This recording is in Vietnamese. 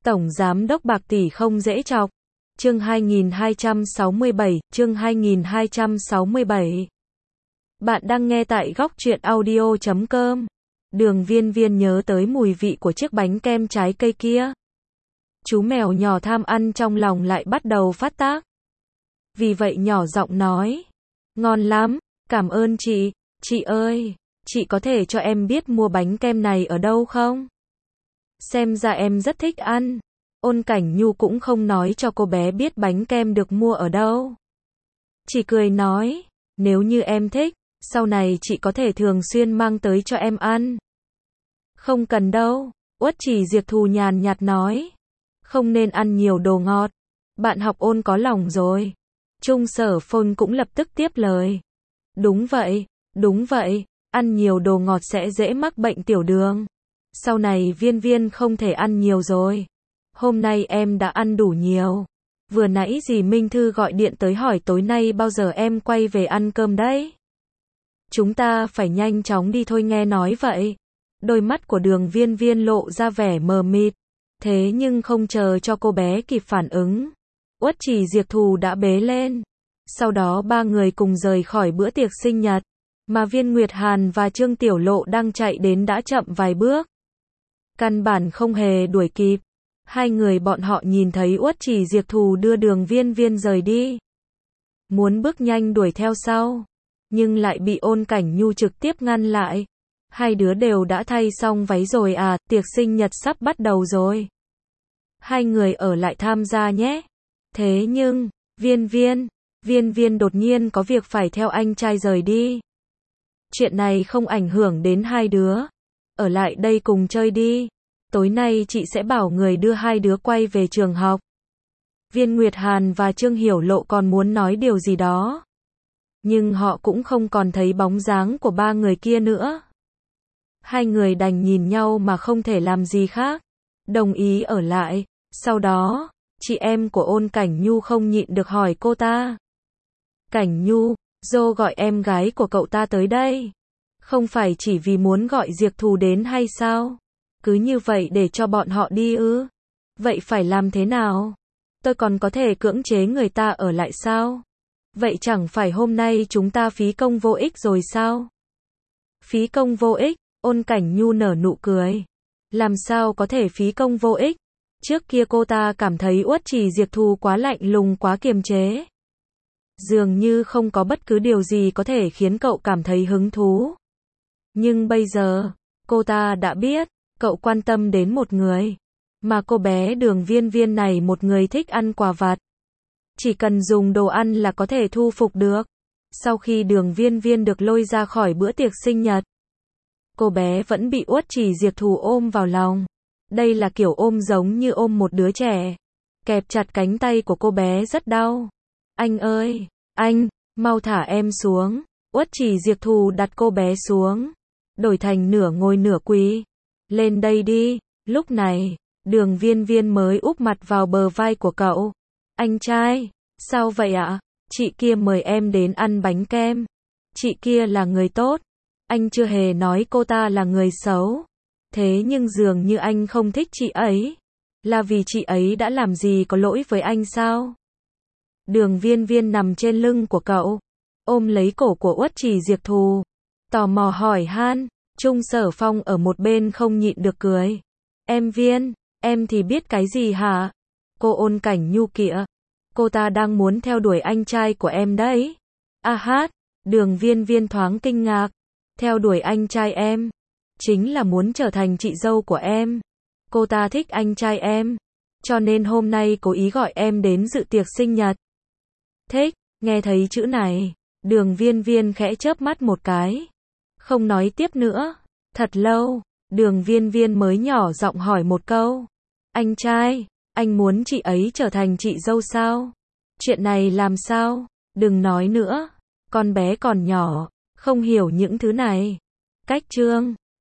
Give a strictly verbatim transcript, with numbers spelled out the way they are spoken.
Tổng Giám đốc bạc tỷ không dễ chọc. Chương hai nghìn hai trăm sáu mươi bảy, chương hai nghìn hai trăm sáu mươi bảy. Bạn đang nghe tại góc truyện audio chấm com. Đường Viên Viên nhớ tới mùi vị của chiếc bánh kem trái cây kia. Chú mèo nhỏ tham ăn trong lòng lại bắt đầu phát tác. Vì vậy nhỏ giọng nói, ngon lắm, cảm ơn chị, chị ơi, chị có thể cho em biết mua bánh kem này ở đâu không? Xem ra em rất thích ăn. Ôn Cảnh Nhu cũng không nói cho cô bé biết bánh kem được mua ở đâu. Chỉ cười nói, nếu như em thích, sau này chị có thể thường xuyên mang tới cho em ăn. Không cần đâu, Uất Chỉ Diệp Thù nhàn nhạt nói. Không nên ăn nhiều đồ ngọt. Bạn học Ôn có lòng rồi. Trung Sở Phồn cũng lập tức tiếp lời. Đúng vậy, đúng vậy, ăn nhiều đồ ngọt sẽ dễ mắc bệnh tiểu đường. Sau này Viên Viên không thể ăn nhiều rồi. Hôm nay em đã ăn đủ nhiều. Vừa nãy dì Minh Thư gọi điện tới hỏi tối nay bao giờ em quay về ăn cơm đấy. Chúng ta phải nhanh chóng đi thôi nghe nói vậy. Đôi mắt của Đường Viên Viên lộ ra vẻ mờ mịt. Thế nhưng không chờ cho cô bé kịp phản ứng. Uất Chỉ Diệp Thù đã bế lên. Sau đó ba người cùng rời khỏi bữa tiệc sinh nhật. Mà Viên Nguyệt Hàn và Trương Tiểu Lộ đang chạy đến đã chậm vài bước. Căn bản không hề đuổi kịp. Hai người bọn họ nhìn thấy Uất Chỉ Diệp Thù đưa Đường Viên Viên rời đi. Muốn bước nhanh đuổi theo sau. Nhưng lại bị Ôn Cảnh Nhu trực tiếp ngăn lại. Hai đứa đều đã thay xong váy rồi à, tiệc sinh nhật sắp bắt đầu rồi. Hai người ở lại tham gia nhé. Thế nhưng, Viên Viên, Viên Viên đột nhiên có việc phải theo anh trai rời đi. Chuyện này không ảnh hưởng đến hai đứa. Ở lại đây cùng chơi đi. Tối nay chị sẽ bảo người đưa hai đứa quay về trường học. Viên Nguyệt Hàn và Trương Hiểu Lộ còn muốn nói điều gì đó. Nhưng họ cũng không còn thấy bóng dáng của ba người kia nữa. Hai người đành nhìn nhau mà không thể làm gì khác. Đồng ý ở lại. Sau đó, chị em của Ôn Cảnh Nhu không nhịn được hỏi cô ta. Cảnh Nhu, Dô gọi em gái của cậu ta tới đây. Không phải chỉ vì muốn gọi Diệp Thù đến hay sao? Cứ như vậy để cho bọn họ đi ư? Vậy phải làm thế nào? Tôi còn có thể cưỡng chế người ta ở lại sao? Vậy chẳng phải hôm nay chúng ta phí công vô ích rồi sao? Phí công vô ích? Ôn Cảnh Nhu nở nụ cười. Làm sao có thể phí công vô ích? Trước kia cô ta cảm thấy Uất Chỉ Diệp Thù quá lạnh lùng quá kiềm chế. Dường như không có bất cứ điều gì có thể khiến cậu cảm thấy hứng thú. Nhưng bây giờ, cô ta đã biết, cậu quan tâm đến một người. Mà cô bé Đường Viên Viên này một người thích ăn quà vặt. Chỉ cần dùng đồ ăn là có thể thu phục được. Sau khi Đường Viên Viên được lôi ra khỏi bữa tiệc sinh nhật, cô bé vẫn bị Uất Chỉ Diệp Thù ôm vào lòng. Đây là kiểu ôm giống như ôm một đứa trẻ. Kẹp chặt cánh tay của cô bé rất đau. Anh ơi, anh, mau thả em xuống. Uất Chỉ Diệp Thù đặt cô bé xuống. Đổi thành nửa ngồi nửa quỳ. Lên đây đi. Lúc này, Đường Viên Viên mới úp mặt vào bờ vai của cậu. Anh trai, sao vậy ạ? Chị kia mời em đến ăn bánh kem. Chị kia là người tốt. Anh chưa hề nói cô ta là người xấu. Thế nhưng dường như anh không thích chị ấy. Là vì chị ấy đã làm gì có lỗi với anh sao? Đường Viên Viên nằm trên lưng của cậu. Ôm lấy cổ của Uất Chỉ Diệp Thù. Tò mò hỏi han. Trung Sở Phong ở một bên không nhịn được cười. Em Viên, em thì biết cái gì hả? Cô Ôn Cảnh Nhu kìa. Cô ta đang muốn theo đuổi anh trai của em đấy. A hát, Đường Viên Viên thoáng kinh ngạc. Theo đuổi anh trai em. Chính là muốn trở thành chị dâu của em. Cô ta thích anh trai em. Cho nên hôm nay cố ý gọi em đến dự tiệc sinh nhật. Thích, nghe thấy chữ này. Đường Viên Viên khẽ chớp mắt một cái. Không nói tiếp nữa. Thật lâu, Đường Viên Viên mới nhỏ giọng hỏi một câu. Anh trai, anh muốn chị ấy trở thành chị dâu sao? Chuyện này làm sao? Đừng nói nữa. Con bé còn nhỏ, không hiểu những thứ này. Cách chương